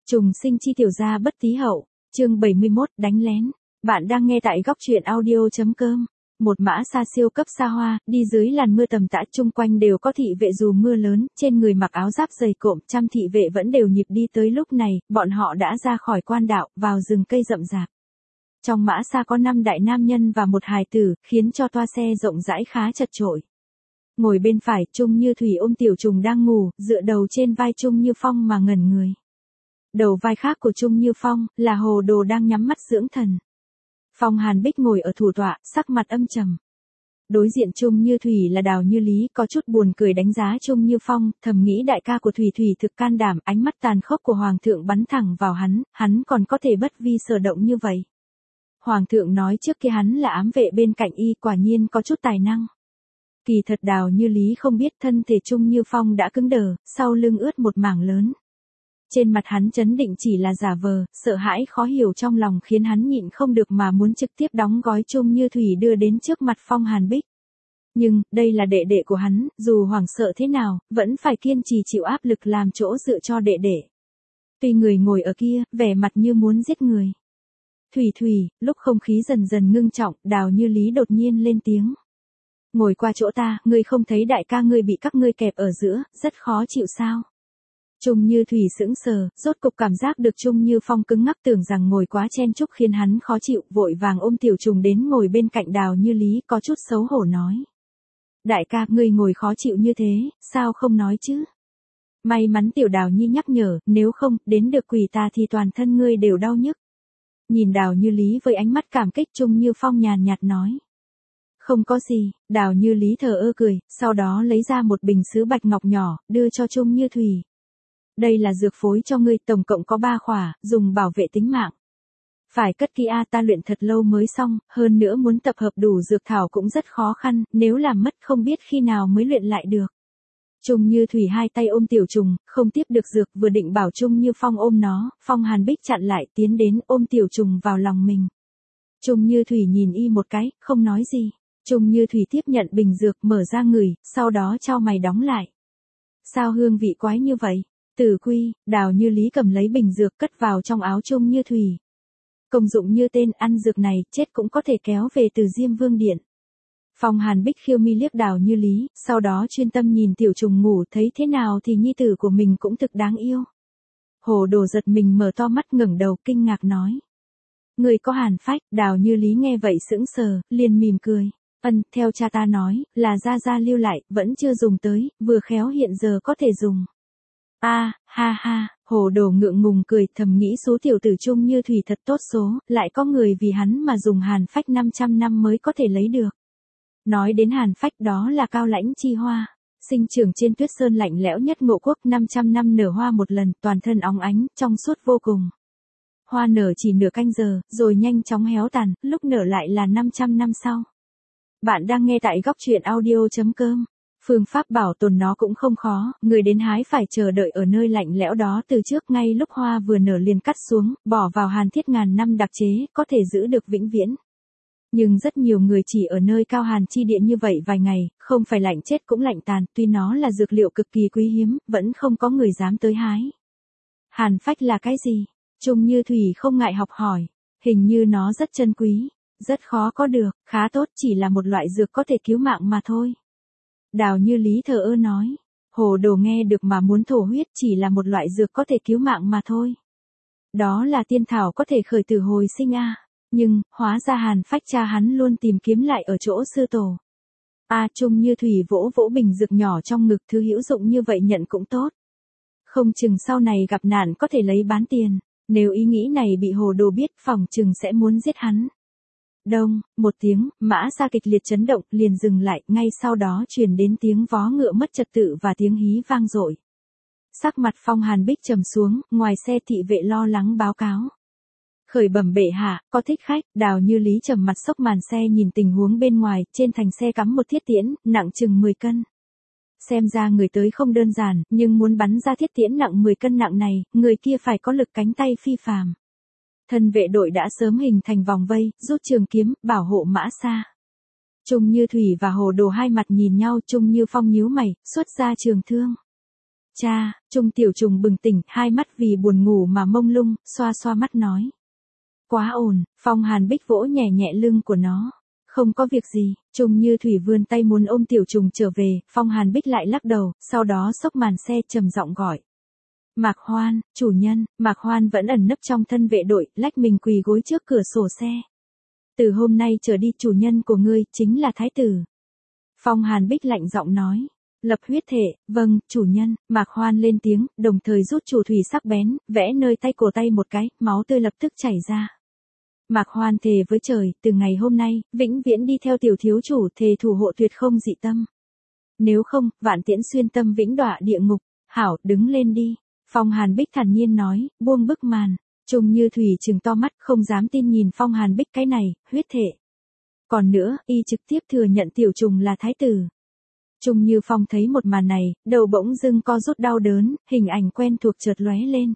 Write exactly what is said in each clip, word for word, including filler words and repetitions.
Trùng sinh chi tiểu gia bất tí hậu, chương bảy mươi mốt, đánh lén. Bạn đang nghe tại góc truyện audio.com. Một mã xa siêu cấp xa hoa, đi dưới làn mưa tầm tã, chung quanh đều có thị vệ dù mưa lớn, trên người mặc áo giáp dày cộm, trăm thị vệ vẫn đều nhịp đi tới lúc này, bọn họ đã ra khỏi quan đạo, vào rừng cây rậm rạp. Trong mã xa có năm đại nam nhân và một hài tử, khiến cho toa xe rộng rãi khá chật chội. Ngồi bên phải, Trung Như Thủy ôm Tiểu Trùng đang ngủ, dựa đầu trên vai Trung Như Phong mà ngẩn người. Đầu vai khác của Trung Như Phong, là Hồ Đồ đang nhắm mắt dưỡng thần. Phong Hàn Bích ngồi ở thủ tọa, sắc mặt âm trầm. Đối diện Trung Như Thủy là Đào Như Lý, có chút buồn cười đánh giá Trung Như Phong, thầm nghĩ đại ca của Thủy Thủy thực can đảm, ánh mắt tàn khốc của Hoàng thượng bắn thẳng vào hắn, hắn còn có thể bất vi sở động như vậy. Hoàng thượng nói trước kia hắn là ám vệ bên cạnh y, quả nhiên có chút tài năng. Kỳ thật Đào Như Lý không biết thân thể Trung Như Phong đã cứng đờ, sau lưng ướt một mảng lớn. Trên mặt hắn trấn định chỉ là giả vờ, sợ hãi khó hiểu trong lòng khiến hắn nhịn không được mà muốn trực tiếp đóng gói Trung Như Thủy đưa đến trước mặt Phong Hàn Bích. Nhưng, đây là đệ đệ của hắn, dù hoảng sợ thế nào, vẫn phải kiên trì chịu áp lực làm chỗ dựa cho đệ đệ. Tuy người ngồi ở kia, vẻ mặt như muốn giết người. Thủy Thủy, lúc không khí dần dần ngưng trọng, Đào Như Lý đột nhiên lên tiếng. Ngồi qua chỗ ta, ngươi không thấy đại ca ngươi bị các ngươi kẹp ở giữa, rất khó chịu sao? Trung Như Thủy sững sờ, rốt cục cảm giác được Trung Như Phong cứng ngắc, tưởng rằng ngồi quá chen chúc khiến hắn khó chịu, vội vàng ôm Tiểu Trùng đến ngồi bên cạnh Đào Như Lý, có chút xấu hổ nói. Đại ca, ngươi ngồi khó chịu như thế, sao không nói chứ? May mắn Tiểu Đào Nhi nhắc nhở, nếu không, đến được quỷ ta thì toàn thân ngươi đều đau nhức. Nhìn Đào Như Lý với ánh mắt cảm kích, Trung Như Phong nhàn nhạt nói. Không có gì, Đào Như Lý thờ ơ cười, sau đó lấy ra một bình sứ bạch ngọc nhỏ, đưa cho Trung Như Thủy. Đây là dược phối cho ngươi, tổng cộng có ba khỏa, dùng bảo vệ tính mạng. Phải cất kỹ a, ta luyện thật lâu mới xong, hơn nữa muốn tập hợp đủ dược thảo cũng rất khó khăn, nếu làm mất không biết khi nào mới luyện lại được. Trung Như Thủy hai tay ôm Tiểu Trùng, không tiếp được dược, vừa định bảo Trung Như Phong ôm nó, Phong Hàn Bích chặn lại, tiến đến ôm Tiểu Trùng vào lòng mình. Trung Như Thủy nhìn y một cái, không nói gì. Trung Như Thủy tiếp nhận bình dược, mở ra ngửi, sau đó chau mày đóng lại. Sao hương vị quái như vậy? Tử quy, Đào Như Lý cầm lấy bình dược cất vào trong áo Trung Như Thủy. Công dụng như tên, ăn dược này, chết cũng có thể kéo về từ Diêm Vương Điện. Phong Hàn Bích khiêu mi liếc Đào Như Lý, sau đó chuyên tâm nhìn Tiểu Trùng ngủ, thấy thế nào thì nhi tử của mình cũng thực đáng yêu. Hồ Đồ giật mình mở to mắt ngẩng đầu kinh ngạc nói. Người có hàn phách, Đào Như Lý nghe vậy sững sờ, liền mỉm cười. Ân, theo cha ta nói, là gia gia lưu lại, vẫn chưa dùng tới, vừa khéo hiện giờ có thể dùng. A, à, ha ha, Hồ Đồ ngượng ngùng cười, thầm nghĩ số tiểu tử Trung Như Thủy thật tốt số, lại có người vì hắn mà dùng hàn phách năm trăm năm mới có thể lấy được. Nói đến hàn phách, đó là cao lãnh chi hoa, sinh trưởng trên tuyết sơn lạnh lẽo nhất Ngộ Quốc, năm trăm năm nở hoa một lần, toàn thân óng ánh, trong suốt vô cùng. Hoa nở chỉ nửa canh giờ, rồi nhanh chóng héo tàn, lúc nở lại là năm trăm năm sau. Bạn đang nghe tại góc truyện audio.com. Phương pháp bảo tồn nó cũng không khó, người đến hái phải chờ đợi ở nơi lạnh lẽo đó từ trước, ngay lúc hoa vừa nở liền cắt xuống, bỏ vào hàn thiết ngàn năm đặc chế, có thể giữ được vĩnh viễn. Nhưng rất nhiều người chỉ ở nơi cao hàn chi địa như vậy vài ngày, không phải lạnh chết cũng lạnh tàn, tuy nó là dược liệu cực kỳ quý hiếm, vẫn không có người dám tới hái. Hàn phách là cái gì? Trung Như Thủy không ngại học hỏi, hình như nó rất chân quý, rất khó có được, khá tốt, chỉ là một loại dược có thể cứu mạng mà thôi. Đào Như Lý thờ ơ nói. Hồ Đồ nghe được mà muốn thổ huyết, chỉ là một loại dược có thể cứu mạng mà thôi. Đó là tiên thảo có thể khởi tử hồi sinh a. À. Nhưng, hóa ra hàn phách cha hắn luôn tìm kiếm lại ở chỗ sư tổ. A à, Trung Như Thủy vỗ vỗ bình dược nhỏ trong ngực, thứ hữu dụng như vậy nhận cũng tốt. Không chừng sau này gặp nạn có thể lấy bán tiền. Nếu ý nghĩ này bị Hồ Đồ biết, phỏng chừng sẽ muốn giết hắn. Đông, một tiếng, mã xa kịch liệt chấn động, liền dừng lại, ngay sau đó truyền đến tiếng vó ngựa mất trật tự và tiếng hí vang dội. Sắc mặt Phong Hàn Bích trầm xuống, ngoài xe thị vệ lo lắng báo cáo. Khởi bẩm bệ hạ, có thích khách, Đào Như Lý trầm mặt xốc màn xe nhìn tình huống bên ngoài, trên thành xe cắm một thiết tiễn, nặng chừng mười cân. Xem ra người tới không đơn giản, nhưng muốn bắn ra thiết tiễn nặng mười cân nặng này, người kia phải có lực cánh tay phi phàm. Thân vệ đội đã sớm hình thành vòng vây, rút trường kiếm, bảo hộ mã xa. Trung Như Thủy và Hồ Đồ hai mặt nhìn nhau, Trung Như Phong nhíu mày, xuất ra trường thương. Cha, Trung Tiểu Trùng bừng tỉnh, hai mắt vì buồn ngủ mà mông lung, xoa xoa mắt nói. Quá ổn, Phong Hàn Bích vỗ nhẹ nhẹ lưng của nó. Không có việc gì, Trung Như Thủy vươn tay muốn ôm Tiểu Trùng trở về, Phong Hàn Bích lại lắc đầu, sau đó xốc màn xe trầm giọng gọi. Mạc Hoan, chủ nhân. Mạc Hoan vẫn ẩn nấp trong thân vệ đội, lách mình quỳ gối trước cửa sổ xe. Từ hôm nay trở đi chủ nhân của ngươi chính là Thái tử. Phong Hàn Bích lạnh giọng nói. Lập huyết thể, vâng, chủ nhân. Mạc Hoan lên tiếng, đồng thời rút chủ thủy sắc bén, vẽ nơi tay cổ tay một cái, máu tươi lập tức chảy ra. Mạc Hoan thề với trời, từ ngày hôm nay, vĩnh viễn đi theo tiểu thiếu chủ, thề thủ hộ tuyệt không dị tâm. Nếu không, vạn tiễn xuyên tâm vĩnh đọa địa ngục. Hảo, đứng lên đi. Phong Hàn Bích thản nhiên nói, buông bức màn. Trung Như Thủy trừng to mắt, không dám tin nhìn Phong Hàn Bích cái này, huyết thể. Còn nữa, y trực tiếp thừa nhận Tiểu Trùng là thái tử. Trung Như Phong thấy một màn này, đầu bỗng dưng co rút đau đớn, hình ảnh quen thuộc chợt lóe lên.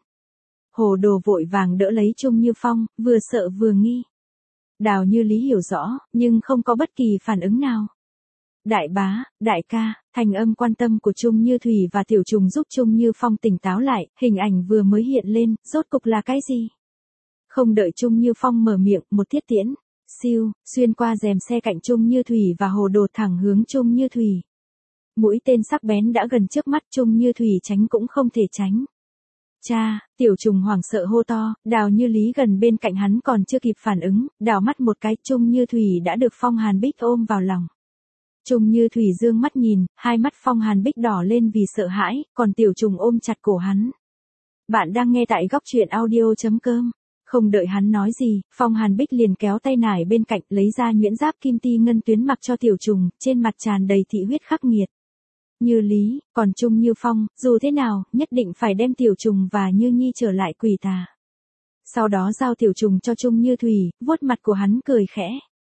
Hồ Đồ vội vàng đỡ lấy Trung Như Phong, vừa sợ vừa nghi. Đào Như Lý hiểu rõ, nhưng không có bất kỳ phản ứng nào. Đại bá, đại ca, thành âm quan tâm của Trung Như Thủy và Tiểu Trùng giúp Trung Như Phong tỉnh táo lại, hình ảnh vừa mới hiện lên, rốt cục là cái gì? Không đợi Trung Như Phong mở miệng, một thiết tiễn, siêu, xuyên qua rèm xe cạnh Trung Như Thủy và Hồ Đồ thẳng hướng Trung Như Thủy. Mũi tên sắc bén đã gần trước mắt, Trung Như Thủy tránh cũng không thể tránh. Cha, Tiểu Trùng hoảng sợ hô to, Đào Như Lý gần bên cạnh hắn còn chưa kịp phản ứng, đảo mắt một cái, Trung Như Thủy đã được Phong Hàn Bích ôm vào lòng. Trung Như Thủy dương mắt nhìn, hai mắt Phong Hàn Bích đỏ lên vì sợ hãi, còn Tiểu Trùng ôm chặt cổ hắn. Bạn đang nghe tại góc truyện audio chấm com. Không đợi hắn nói gì, Phong Hàn Bích liền kéo tay nải bên cạnh, lấy ra nhuyễn giáp kim ti ngân tuyến mặc cho Tiểu Trùng, trên mặt tràn đầy thị huyết khắc nghiệt. Như Lý, còn Trung Như Phong, dù thế nào, nhất định phải đem Tiểu Trùng và Như Nhi trở lại Quỷ Tà. Sau đó giao Tiểu Trùng cho Trung Như Thủy, vuốt mặt của hắn cười khẽ.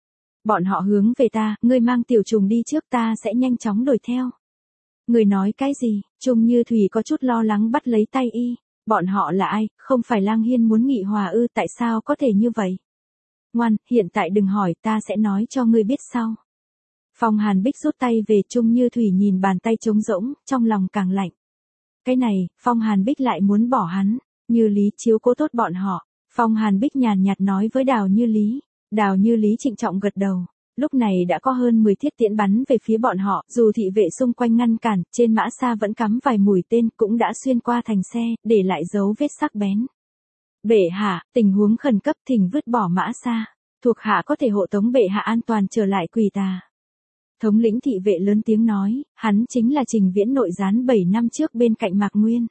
Bọn họ hướng về ta, ngươi mang Tiểu Trùng đi trước, ta sẽ nhanh chóng đuổi theo. Ngươi nói cái gì? Trung Như Thủy có chút lo lắng bắt lấy tay y. Bọn họ là ai? Không phải Lang Hiên muốn nghị hòa ư? Tại sao có thể như vậy? Ngoan, hiện tại đừng hỏi, ta sẽ nói cho ngươi biết sau. Phong Hàn Bích rút tay về, Trung Như Thủy nhìn bàn tay trống rỗng, trong lòng càng lạnh. Cái này, Phong Hàn Bích lại muốn bỏ hắn. Như Lý chiếu cố tốt bọn họ. Phong Hàn Bích nhàn nhạt nói với Đào Như Lý. Đào Như Lý trịnh trọng gật đầu. Lúc này đã có hơn mười thiết tiễn bắn về phía bọn họ, dù thị vệ xung quanh ngăn cản, trên mã xa vẫn cắm vài mũi tên, cũng đã xuyên qua thành xe, để lại dấu vết sắc bén. Bệ hạ, tình huống khẩn cấp, thỉnh vứt bỏ mã xa. Thuộc hạ có thể hộ tống bệ hạ an toàn trở lại Quỷ Tà. Thống lĩnh thị vệ lớn tiếng nói, hắn chính là Trình Viễn nội gián bảy năm trước bên cạnh Mạc Nguyên.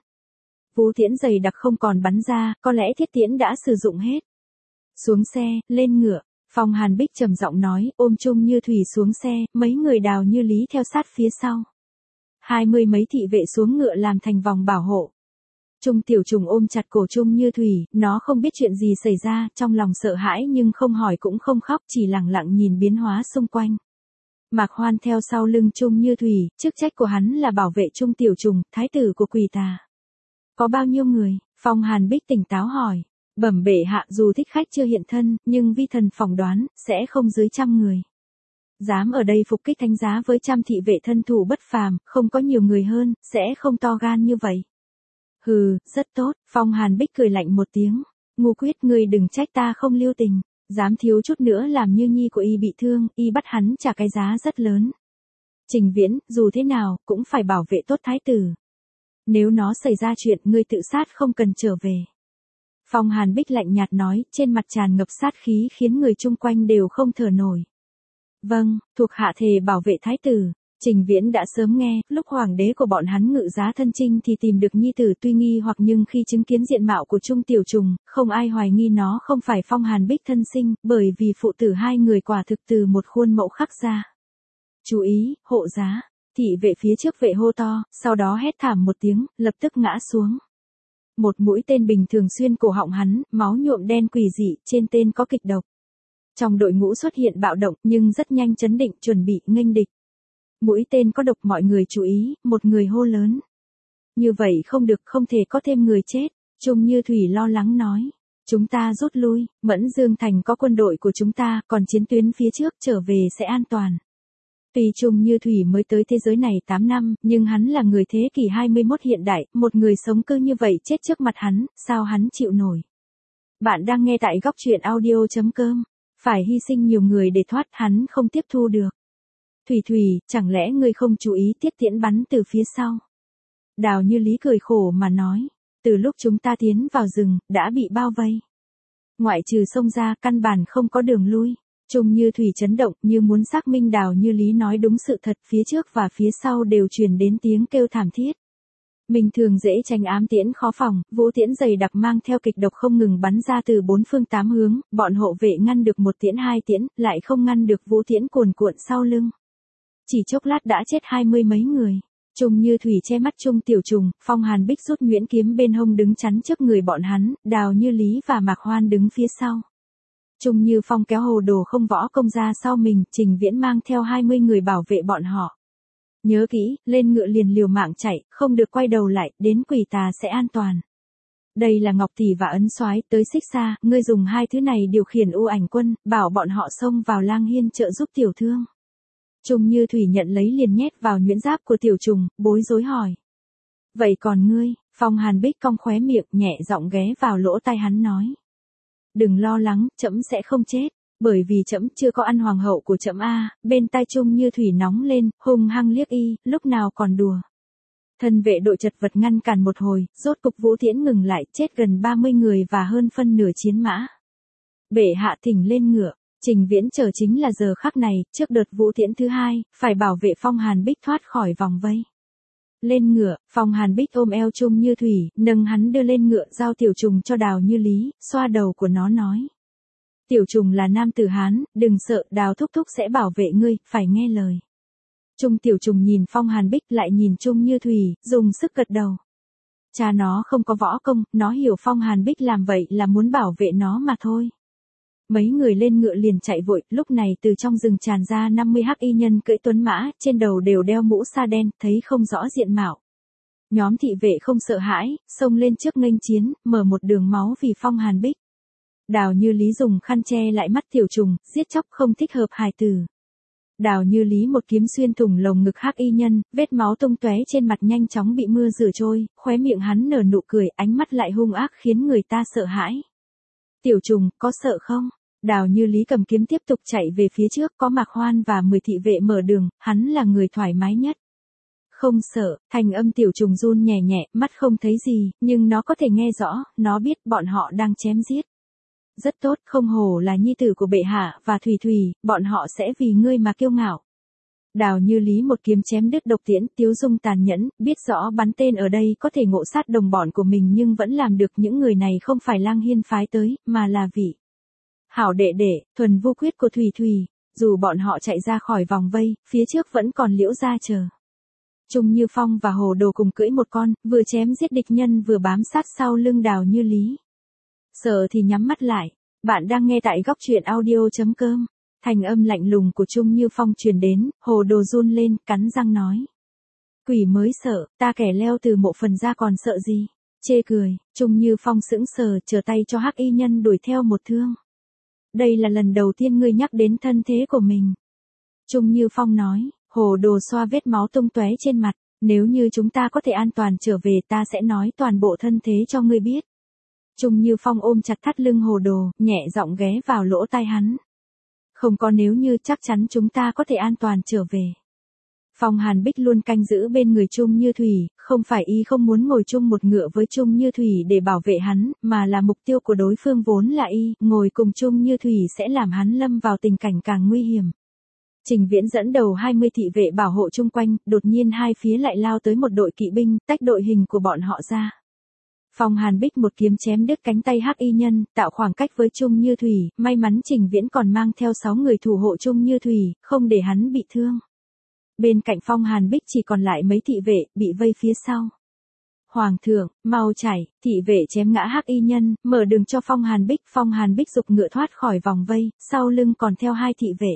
Vũ tiễn dày đặc không còn bắn ra, có lẽ thiết tiễn đã sử dụng hết. Xuống xe, lên ngựa. Phong Hàn Bích trầm giọng nói, ôm Trung Như Thủy xuống xe, mấy người Đào Như Lý theo sát phía sau. Hai mươi mấy thị vệ xuống ngựa làm thành vòng bảo hộ. Trung Tiểu Trùng ôm chặt cổ Trung Như Thủy, nó không biết chuyện gì xảy ra, trong lòng sợ hãi nhưng không hỏi cũng không khóc, chỉ lặng lặng nhìn biến hóa xung quanh. Mạc Hoan theo sau lưng Trung Như Thủy, chức trách của hắn là bảo vệ Trung Tiểu Trùng, thái tử của Quỷ Tà. Có bao nhiêu người? Phong Hàn Bích tỉnh táo hỏi. Bẩm bệ hạ, dù thích khách chưa hiện thân, nhưng vi thần phỏng đoán, sẽ không dưới trăm người. Dám ở đây phục kích thánh giá với trăm thị vệ thân thủ bất phàm, không có nhiều người hơn, sẽ không to gan như vậy. Hừ, rất tốt, Phong Hàn Bích cười lạnh một tiếng. Ngu Quyết, ngươi đừng trách ta không lưu tình. Dám thiếu chút nữa làm Như Nhi của y bị thương, y bắt hắn trả cái giá rất lớn. Trình Viễn, dù thế nào, cũng phải bảo vệ tốt thái tử. Nếu nó xảy ra chuyện, ngươi tự sát không cần trở về. Phong Hàn Bích lạnh nhạt nói, trên mặt tràn ngập sát khí khiến người chung quanh đều không thở nổi. Vâng, thuộc hạ thề bảo vệ thái tử. Trình Viễn đã sớm nghe, lúc hoàng đế của bọn hắn ngự giá thân chinh thì tìm được nhi tử, tuy nghi hoặc nhưng khi chứng kiến diện mạo của Trung Tiểu Trùng, không ai hoài nghi nó không phải Phong Hàn Bích thân sinh, bởi vì phụ tử hai người quả thực từ một khuôn mẫu khắc ra. Chú ý, hộ giá. Thị vệ phía trước vệ hô to, sau đó hét thảm một tiếng, lập tức ngã xuống. Một mũi tên bình thường xuyên cổ họng hắn, máu nhuộm đen quỷ dị, trên tên có kịch độc. Trong đội ngũ xuất hiện bạo động, nhưng rất nhanh chấn định, chuẩn bị nghênh địch. Mũi tên có độc, mọi người chú ý, một người hô lớn. Như vậy không được, không thể có thêm người chết. Trung Như Thủy lo lắng nói. Chúng ta rút lui, Mẫn Dương Thành có quân đội của chúng ta, còn chiến tuyến phía trước trở về sẽ an toàn. Tuy Trung Như Thủy mới tới thế giới này tám năm, nhưng hắn là người thế kỷ hai mươi mốt hiện đại, một người sống cư như vậy chết trước mặt hắn, sao hắn chịu nổi. Bạn đang nghe tại góc truyện audio.com. Phải hy sinh nhiều người để thoát, hắn không tiếp thu được. Thủy Thủy, chẳng lẽ ngươi không chú ý tiết tiễn bắn từ phía sau? Đào Như Lý cười khổ mà nói, từ lúc chúng ta tiến vào rừng, đã bị bao vây. Ngoại trừ sông ra, căn bản không có đường lui. Trung Như Thủy chấn động, như muốn xác minh Đào Như Lý nói đúng sự thật, phía trước và phía sau đều truyền đến tiếng kêu thảm thiết. Mình thường dễ tránh ám tiễn khó phòng, vũ tiễn dày đặc mang theo kịch độc không ngừng bắn ra từ bốn phương tám hướng, bọn hộ vệ ngăn được một tiễn hai tiễn, lại không ngăn được vũ tiễn cuồn cuộn sau lưng. Chỉ chốc lát đã chết hai mươi mấy người. Trung Như Thủy che mắt Trung Tiểu Trùng, Phong Hàn Bích rút nhuyễn kiếm bên hông đứng chắn trước người bọn hắn, Đào Như Lý và Mạc Hoan đứng phía sau. Trung Như Phong kéo Hồ Đồ không võ công ra sau mình, Trình Viễn mang theo hai mươi người bảo vệ bọn họ. Nhớ kỹ, lên ngựa liền liều mạng chạy, không được quay đầu lại, đến Quỷ Tà sẽ an toàn. Đây là Ngọc Tỷ và Ấn Soái, tới xích xa, ngươi dùng hai thứ này điều khiển U Ảnh quân, bảo bọn họ xông vào Lang Hiên trợ giúp tiểu thương. Trung Như Thủy nhận lấy liền nhét vào nhuyễn giáp của Tiểu Trùng, bối rối hỏi. Vậy còn ngươi? Phong Hàn Bích cong khóe miệng, nhẹ giọng ghé vào lỗ tai hắn nói. Đừng lo lắng, trẫm sẽ không chết, bởi vì trẫm chưa có ăn hoàng hậu của trẫm a. Bên tai Trung Như Thủy nóng lên, hung hăng liếc y, lúc nào còn đùa. Thân vệ đội chật vật ngăn cản một hồi, rốt cục vũ tiễn ngừng lại, chết gần ba mươi người và hơn phân nửa chiến mã. Bệ hạ thỉnh lên ngựa. Trình Viễn chờ chính là giờ khắc này, trước đợt vũ tiễn thứ hai, phải bảo vệ Phong Hàn Bích thoát khỏi vòng vây. Lên ngựa, Phong Hàn Bích ôm eo Trung Như Thủy, nâng hắn đưa lên ngựa, giao Tiểu Trùng cho Đào Như Lý, xoa đầu của nó nói. Tiểu Trùng là nam tử Hán, đừng sợ, Đào thúc thúc sẽ bảo vệ ngươi, phải nghe lời. Trung Tiểu Trùng nhìn Phong Hàn Bích lại nhìn Trung Như Thủy, dùng sức gật đầu. Cha nó không có võ công, nó hiểu Phong Hàn Bích làm vậy là muốn bảo vệ nó mà thôi. Mấy người lên ngựa liền chạy vội, lúc này từ trong rừng tràn ra năm mươi hắc y nhân cưỡi tuấn mã, trên đầu đều đeo mũ sa đen, thấy không rõ diện mạo. Nhóm thị vệ không sợ hãi, xông lên trước nghênh chiến, mở một đường máu vì Phong Hàn Bích. Đào Như Lý dùng khăn che lại mắt Tiểu Trùng, giết chóc không thích hợp hài tử. Đào Như Lý một kiếm xuyên thủng lồng ngực hắc y nhân, vết máu tung tóe trên mặt nhanh chóng bị mưa rửa trôi, khóe miệng hắn nở nụ cười, ánh mắt lại hung ác khiến người ta sợ hãi. Tiểu Trùng, có sợ không? Đào Như Lý cầm kiếm tiếp tục chạy về phía trước, có Mạc Hoan và mười thị vệ mở đường, hắn là người thoải mái nhất. Không sợ, thành âm Tiểu Trùng run nhẹ nhẹ, mắt không thấy gì, nhưng nó có thể nghe rõ, nó biết bọn họ đang chém giết. Rất tốt, không hổ là nhi tử của bệ hạ và Thủy Thủy, bọn họ sẽ vì ngươi mà kiêu ngạo. Đào Như Lý một kiếm chém đứt độc tiễn, Tiếu Dung tàn nhẫn, biết rõ bắn tên ở đây có thể ngộ sát đồng bọn của mình nhưng vẫn làm được. Những người này không phải Lang Hiên phái tới, mà là vị hảo đệ đệ, thuần vu quyết của Thủy Thủy. Dù bọn họ chạy ra khỏi vòng vây, phía trước vẫn còn Liễu gia chờ. Trung Như Phong và Hồ Đồ cùng cưỡi một con, vừa chém giết địch nhân vừa bám sát sau lưng Đào Như Lý. Sợ thì nhắm mắt lại. Bạn đang nghe tại góc truyện audio.com. Thành âm lạnh lùng của Trung Như Phong truyền đến, Hồ Đồ run lên, cắn răng nói. Quỷ mới sợ, ta kẻ leo từ mộ phần ra còn sợ gì? Chê cười, Trung Như Phong sững sờ, trở tay cho hắc y nhân đuổi theo một thương. Đây là lần đầu tiên ngươi nhắc đến thân thế của mình. Trung Như Phong nói, Hồ Đồ xoa vết máu tung tóe trên mặt, nếu như chúng ta có thể an toàn trở về ta sẽ nói toàn bộ thân thế cho ngươi biết. Trung Như Phong ôm chặt thắt lưng Hồ Đồ, nhẹ giọng ghé vào lỗ tai hắn. Không có nếu như, chắc chắn chúng ta có thể an toàn trở về. Phong Hàn Bích luôn canh giữ bên người Trung Như Thủy, không phải y không muốn ngồi chung một ngựa với Trung Như Thủy để bảo vệ hắn, mà là mục tiêu của đối phương vốn là y, ngồi cùng Trung Như Thủy sẽ làm hắn lâm vào tình cảnh càng nguy hiểm. Trình Viễn dẫn đầu hai mươi thị vệ bảo hộ chung quanh, đột nhiên hai phía lại lao tới một đội kỵ binh, tách đội hình của bọn họ ra. Phong Hàn Bích một kiếm chém đứt cánh tay hắc y nhân, tạo khoảng cách với Trung Như Thủy, may mắn Trình Viễn còn mang theo sáu người thủ hộ Trung Như Thủy, không để hắn bị thương. Bên cạnh Phong Hàn Bích chỉ còn lại mấy thị vệ, bị vây phía sau. Hoàng thượng, mau chạy, thị vệ chém ngã hắc y nhân, mở đường cho Phong Hàn Bích, Phong Hàn Bích giục ngựa thoát khỏi vòng vây, sau lưng còn theo hai thị vệ.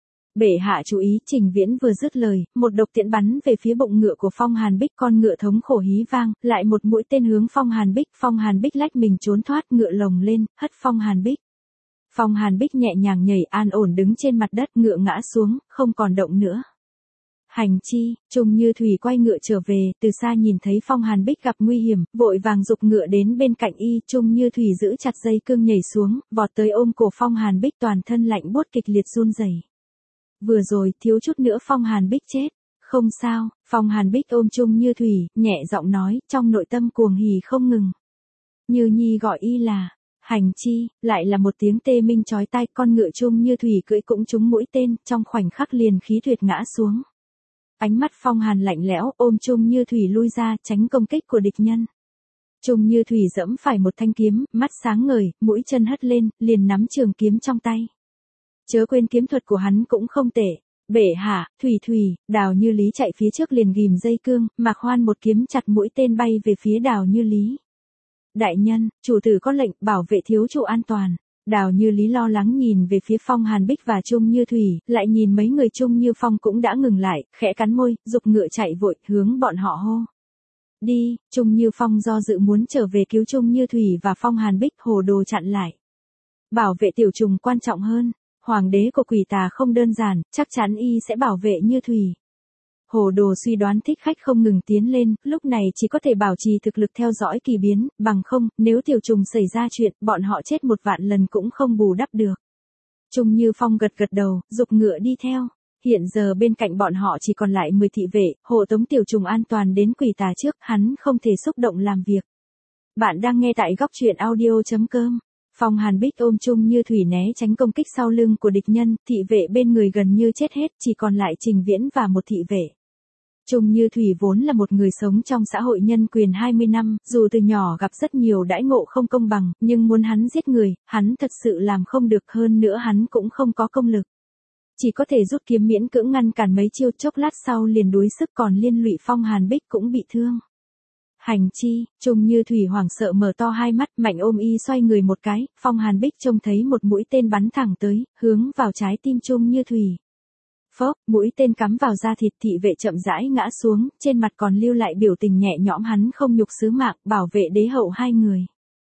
Bệ hạ chú ý, Trình Viễn vừa dứt lời, một độc tiễn bắn về phía bụng ngựa của Phong Hàn Bích, con ngựa thống khổ hí vang, lại một mũi tên hướng Phong Hàn Bích, Phong Hàn Bích lách mình trốn thoát, ngựa lồng lên, hất Phong Hàn Bích. Phong Hàn Bích nhẹ nhàng nhảy an ổn đứng trên mặt đất, ngựa ngã xuống, không còn động nữa. Hành chi, Trung Như Thủy quay ngựa trở về, từ xa nhìn thấy Phong Hàn Bích gặp nguy hiểm, vội vàng giục ngựa đến bên cạnh y, Trung Như Thủy giữ chặt dây cương nhảy xuống, vọt tới ôm cổ Phong Hàn Bích, toàn thân lạnh buốt kịch liệt run rẩy. Vừa rồi, thiếu chút nữa Phong Hàn Bích chết. Không sao, Phong Hàn Bích ôm Trung Như Thủy, nhẹ giọng nói, trong nội tâm cuồng hỉ không ngừng. Như Nhi gọi y là Hành chi, lại là một tiếng tê minh chói tai, con ngựa Trung Như Thủy cưỡi cũng trúng mũi tên, trong khoảnh khắc liền khí tuyệt ngã xuống. Ánh mắt Phong Hàn lạnh lẽo, ôm Trung Như Thủy lui ra, tránh công kích của địch nhân. Trung Như Thủy giẫm phải một thanh kiếm, mắt sáng ngời, mũi chân hất lên, liền nắm trường kiếm trong tay. Chớ quên kiếm thuật của hắn cũng không tệ. Bệ hạ, Thủy Thủy, Đào Như Lý chạy phía trước liền ghim dây cương, Mạc Hoan một kiếm chặt mũi tên bay về phía Đào Như Lý. Đại nhân, chủ tử có lệnh bảo vệ thiếu chủ an toàn. Đào Như Lý lo lắng nhìn về phía Phong Hàn Bích và Trung Như Thủy, lại nhìn mấy người Trung Như Phong cũng đã ngừng lại, khẽ cắn môi, giục ngựa chạy vội, hướng bọn họ hô. Đi, Trung Như Phong do dự muốn trở về cứu Trung Như Thủy và Phong Hàn Bích, Hồ Đồ chặn lại. Bảo vệ tiểu trùng quan trọng hơn, hoàng đế của Quỷ Tà không đơn giản, chắc chắn y sẽ bảo vệ Như Thủy. Hồ Đồ suy đoán thích khách không ngừng tiến lên, lúc này chỉ có thể bảo trì thực lực theo dõi kỳ biến, bằng không, nếu tiểu trùng xảy ra chuyện, bọn họ chết một vạn lần cũng không bù đắp được. Trung Như Phong gật gật đầu, giục ngựa đi theo. Hiện giờ bên cạnh bọn họ chỉ còn lại mười thị vệ, hộ tống tiểu trùng an toàn đến Quỷ Tà trước, hắn không thể xúc động làm việc. Bạn đang nghe tại góc truyện audio chấm com. Phong Hàn Bích ôm Trung Như Thủy né tránh công kích sau lưng của địch nhân, thị vệ bên người gần như chết hết, chỉ còn lại Trình Viễn và một thị vệ. Trung Như Thủy vốn là một người sống trong xã hội nhân quyền hai mươi năm, dù từ nhỏ gặp rất nhiều đãi ngộ không công bằng, nhưng muốn hắn giết người, hắn thật sự làm không được, hơn nữa hắn cũng không có công lực. Chỉ có thể rút kiếm miễn cưỡng ngăn cản mấy chiêu, chốc lát sau liền đuối sức, còn liên lụy Phong Hàn Bích cũng bị thương. Hành chi, Trung Như Thủy hoảng sợ mở to hai mắt, mạnh ôm y xoay người một cái, Phong Hàn Bích trông thấy một mũi tên bắn thẳng tới, hướng vào trái tim Trung Như Thủy. Phốc, mũi tên cắm vào da thịt, thị vệ chậm rãi ngã xuống, trên mặt còn lưu lại biểu tình nhẹ nhõm, hắn không nhục sứ mạng, bảo vệ đế hậu hai người.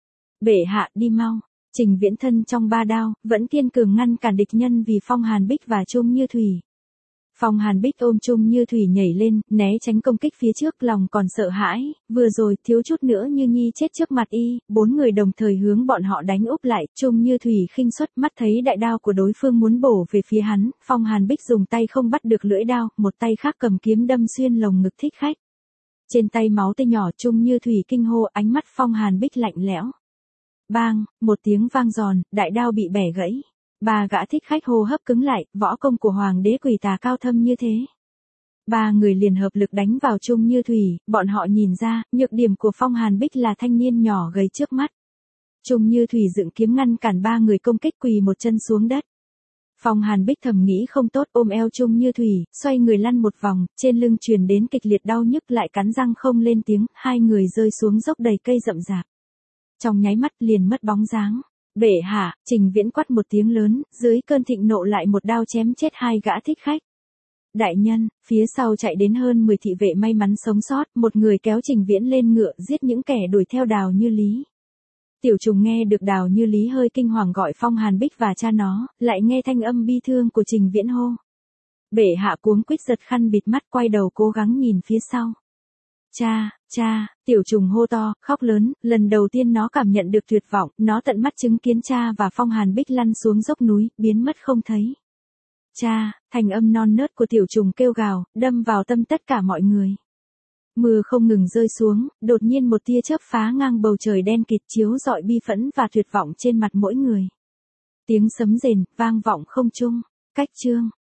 Bệ hạ, đi mau. Trình Viễn thân trong ba đao, vẫn kiên cường ngăn cản địch nhân vì Phong Hàn Bích và Trung Như Thủy. Phong Hàn Bích ôm Trung Như Thủy nhảy lên, né tránh công kích phía trước, lòng còn sợ hãi, vừa rồi thiếu chút nữa Như Nhi chết trước mặt y, bốn người đồng thời hướng bọn họ đánh úp lại, Trung Như Thủy khinh suất, mắt thấy đại đao của đối phương muốn bổ về phía hắn, Phong Hàn Bích dùng tay không bắt được lưỡi đao, một tay khác cầm kiếm đâm xuyên lồng ngực thích khách. Trên tay máu tươi nhỏ, Trung Như Thủy kinh hô, ánh mắt Phong Hàn Bích lạnh lẽo. Bang, một tiếng vang giòn, đại đao bị bẻ gãy. Ba gã thích khách hô hấp cứng lại, võ công của Hoàng đế Quỷ Tà cao thâm như thế. Ba người liền hợp lực đánh vào Trung Như Thủy, bọn họ nhìn ra, nhược điểm của Phong Hàn Bích là thanh niên nhỏ gầy trước mắt. Trung Như Thủy dựng kiếm ngăn cản ba người công kích, quỳ một chân xuống đất. Phong Hàn Bích thầm nghĩ không tốt, ôm eo Trung Như Thủy, xoay người lăn một vòng, trên lưng truyền đến kịch liệt đau nhức, lại cắn răng không lên tiếng, hai người rơi xuống dốc đầy cây rậm rạp. Trong nháy mắt liền mất bóng dáng. Bệ hạ, Trình Viễn quát một tiếng lớn, dưới cơn thịnh nộ lại một đao chém chết hai gã thích khách. Đại nhân, phía sau chạy đến hơn mười thị vệ may mắn sống sót, một người kéo Trình Viễn lên ngựa, giết những kẻ đuổi theo Đào Như Lý. Tiểu trùng nghe được Đào Như Lý hơi kinh hoàng gọi Phong Hàn Bích và cha nó, lại nghe thanh âm bi thương của Trình Viễn hô. Bệ hạ cuống quýt giật khăn bịt mắt, quay đầu cố gắng nhìn phía sau. Cha, cha, tiểu trùng hô to, khóc lớn, lần đầu tiên nó cảm nhận được tuyệt vọng, nó tận mắt chứng kiến cha và Phong Hàn Bích lăn xuống dốc núi, biến mất không thấy. Cha, thành âm non nớt của tiểu trùng kêu gào, đâm vào tâm tất cả mọi người. Mưa không ngừng rơi xuống, đột nhiên một tia chớp phá ngang bầu trời đen kịt, chiếu rọi bi phẫn và tuyệt vọng trên mặt mỗi người. Tiếng sấm rền, vang vọng không trung. Cách chương.